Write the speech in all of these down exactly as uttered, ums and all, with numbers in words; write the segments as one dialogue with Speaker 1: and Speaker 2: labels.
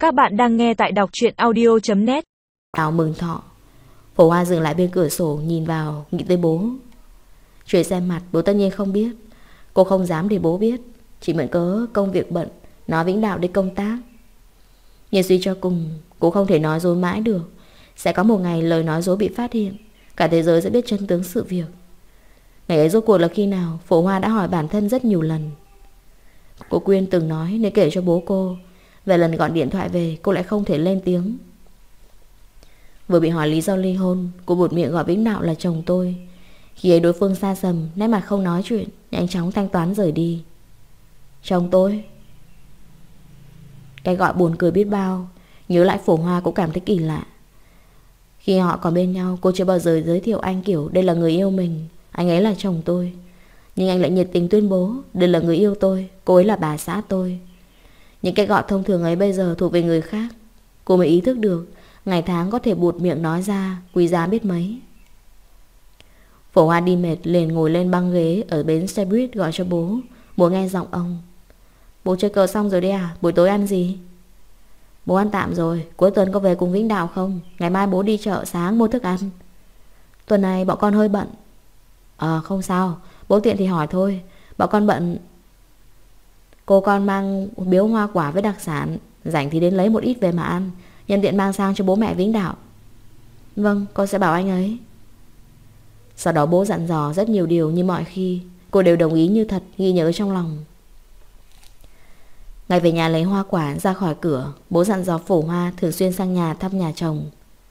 Speaker 1: Các bạn đang nghe tại đọc truyện audio chấm net.
Speaker 2: Ảo mừng thọ. Phổ Hoa dừng lại bên cửa sổ nhìn vào, nghĩ tới bố. Chuyện xem mặt bố tất nhiên không biết. Cô không dám để bố biết, chỉ mượn cớ công việc bận nói Vĩnh Đạo đi công tác. Nhưng suy cho cùng, cô không thể nói dối mãi được. Sẽ có một ngày lời nói dối bị phát hiện, cả thế giới sẽ biết chân tướng sự việc. Ngày ấy rốt cuộc là khi nào, Phổ Hoa đã hỏi bản thân rất nhiều lần. Cô Quyên từng nói nên kể cho bố cô. Về lần gọi điện thoại về, cô lại không thể lên tiếng. Vừa bị hỏi lý do ly hôn, cô buột miệng gọi Vĩnh Đạo là chồng tôi. Khi ấy đối phương xa sầm, nét mặt không nói chuyện, nhanh chóng thanh toán rời đi. Chồng tôi? Cái gọi buồn cười biết bao. Nhớ lại Phổ Hoa cũng cảm thấy kỳ lạ. Khi họ còn bên nhau, cô chưa bao giờ giới thiệu anh kiểu đây là người yêu mình, anh ấy là chồng tôi. Nhưng anh lại nhiệt tình tuyên bố đây là người yêu tôi, cô ấy là bà xã tôi. Những cái gọi thông thường ấy bây giờ thuộc về người khác. Cô mới ý thức được ngày tháng có thể buột miệng nói ra quý giá biết mấy. Phổ Hoa đi mệt liền ngồi lên băng ghế ở bến xe buýt gọi cho bố, muốn nghe giọng ông. Bố chơi cờ xong rồi đấy à? Buổi tối ăn gì? Bố ăn tạm rồi. Cuối tuần có về cùng Vĩnh Đạo không? Ngày mai bố đi chợ sáng mua thức ăn. Tuần này bọn con hơi bận. Ờ không sao, bố tiện thì hỏi thôi. Bọn con bận. Cô con mang biếu hoa quả với đặc sản, rảnh thì đến lấy một ít về mà ăn, nhân tiện mang sang cho bố mẹ Vĩnh Đạo. Vâng, con sẽ bảo anh ấy. Sau đó bố dặn dò rất nhiều điều như mọi khi. Cô đều đồng ý như thật, ghi nhớ trong lòng. Ngày về nhà lấy hoa quả ra khỏi cửa, bố dặn dò Phổ Hoa thường xuyên sang nhà thăm nhà chồng.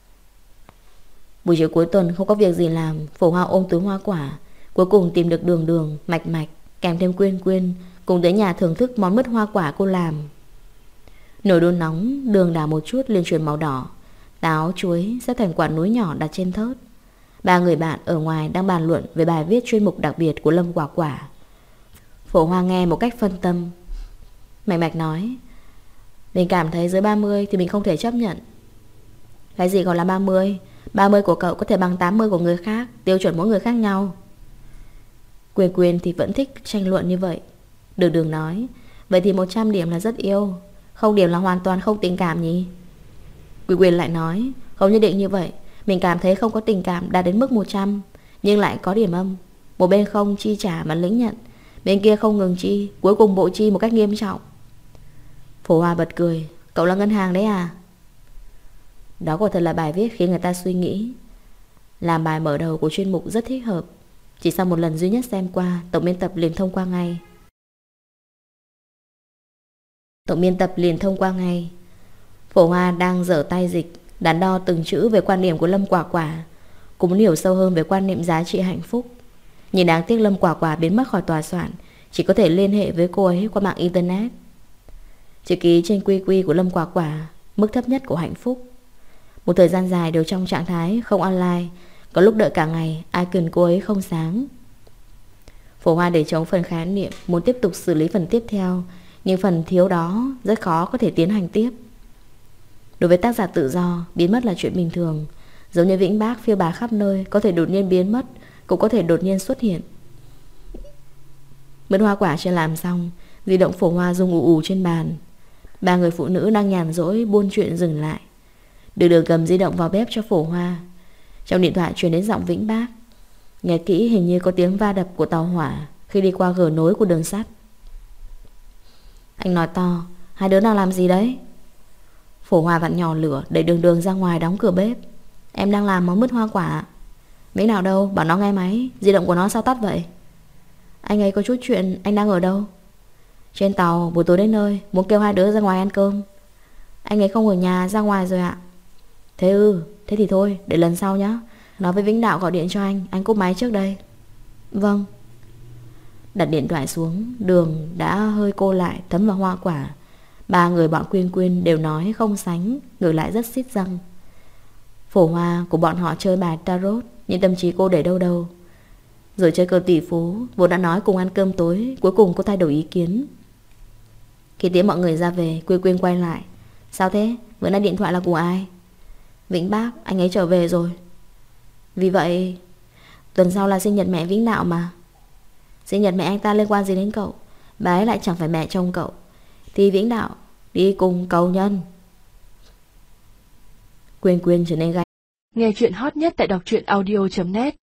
Speaker 2: Buổi chiều cuối tuần không có việc gì làm, Phổ Hoa ôm túi hoa quả, cuối cùng tìm được Đường Đường, Mạch Mạch, kèm thêm Quyên Quyên, cùng tới nhà thưởng thức món mứt hoa quả cô làm. Nồi đun nóng, đường đảo một chút liền chuyển màu đỏ. Táo, chuối xếp thành quả núi nhỏ đặt trên thớt. Ba người bạn ở ngoài đang bàn luận về bài viết chuyên mục đặc biệt của Lâm Quả Quả. Phổ Hoa nghe một cách phân tâm. Mạch Mạch nói, mình cảm thấy dưới ba mươi thì mình không thể chấp nhận. Cái gì gọi là ba mươi? ba mươi của cậu có thể bằng tám mươi của người khác, tiêu chuẩn mỗi người khác nhau. Quyên Quyên thì vẫn thích tranh luận như vậy. Đường Đường nói, vậy thì một trăm điểm là rất yêu, không điểm là hoàn toàn không tình cảm nhỉ? Quyên Quyên lại nói, không nhất định như vậy. Mình cảm thấy không có tình cảm đạt đến mức một trăm, nhưng lại có điểm âm. Một bên không chi trả mà lĩnh nhận, bên kia không ngừng chi, cuối cùng bộ chi một cách nghiêm trọng. Phổ Hoa bật cười, cậu là ngân hàng đấy à? Đó quả thật là bài viết khiến người ta suy nghĩ. Làm bài mở đầu của chuyên mục rất thích hợp. Chỉ sau một lần duy nhất xem qua, tổng biên tập liền thông qua ngay. Tổng biên tập liền thông qua ngay. Phổ Hoa đang dở tay dịch, đắn đo từng chữ về quan điểm của Lâm Quả Quả. Cũng muốn hiểu sâu hơn về quan niệm giá trị hạnh phúc. Nhưng đáng tiếc Lâm Quả Quả biến mất khỏi tòa soạn, chỉ có thể liên hệ với cô ấy qua mạng internet. Chữ ký trên quy quy của Lâm Quả Quả, mức thấp nhất của hạnh phúc. Một thời gian dài đều trong trạng thái không online, có lúc đợi cả ngày, icon cô ấy không sáng. Phổ Hoa để chống phần khái niệm, muốn tiếp tục xử lý phần tiếp theo, nhưng phần thiếu đó rất khó có thể tiến hành tiếp. Đối với tác giả tự do, biến mất là chuyện bình thường. Giống như Vĩnh Bác phiêu bạt khắp nơi, có thể đột nhiên biến mất, cũng có thể đột nhiên xuất hiện. Mứt hoa quả chưa làm xong, di động Phổ Hoa rung ù ù trên bàn. Ba người phụ nữ đang nhàn rỗi buôn chuyện dừng lại. Đường Đường cầm di động vào bếp cho Phổ Hoa. Trong điện thoại truyền đến giọng Vĩnh Bác. Nghe kỹ hình như có tiếng va đập của tàu hỏa khi đi qua gờ nối của đường sắt. Anh nói to, hai đứa nào làm gì đấy? Phổ Hoa vặn nhỏ lửa đẩy Đường Đường ra ngoài đóng cửa bếp. Em đang làm món mứt hoa quả. Vĩnh nào đâu, bảo nó nghe máy. Di động của nó sao tắt vậy? Anh ấy có chút chuyện, anh đang ở đâu? Trên tàu, buổi tối đến nơi, muốn kêu hai đứa ra ngoài ăn cơm. Anh ấy không ở nhà, ra ngoài rồi ạ. Thế ư, thế thì thôi, để lần sau nhé. Nói với Vĩnh Đạo gọi điện cho anh, anh cúp máy trước đây. Vâng. Đặt điện thoại xuống, Đường đã hơi cô lại thấm vào hoa quả. Ba người bọn Quyên Quyên đều nói không sánh, ngược lại rất xít răng. Phổ Hoa của bọn họ chơi bài tarot, nhưng tâm trí cô để đâu đâu. Rồi chơi cờ tỷ phú, vốn đã nói cùng ăn cơm tối, cuối cùng cô thay đổi ý kiến. Khi tiễn mọi người ra về, Quyên Quyên quay lại. Sao thế? Bữa nay điện thoại là của ai? Vĩnh Bác, anh ấy trở về rồi. Vì vậy tuần sau là sinh nhật mẹ Vĩnh Đạo mà. Sinh nhật mẹ anh ta liên quan gì đến cậu? Bà ấy lại chẳng phải mẹ chồng cậu, thì Vĩnh Đạo đi cùng cầu nhân. Quyên Quyên trở nên gay.
Speaker 1: Nghe chuyện hot nhất tại đọc truyện audio chấm net.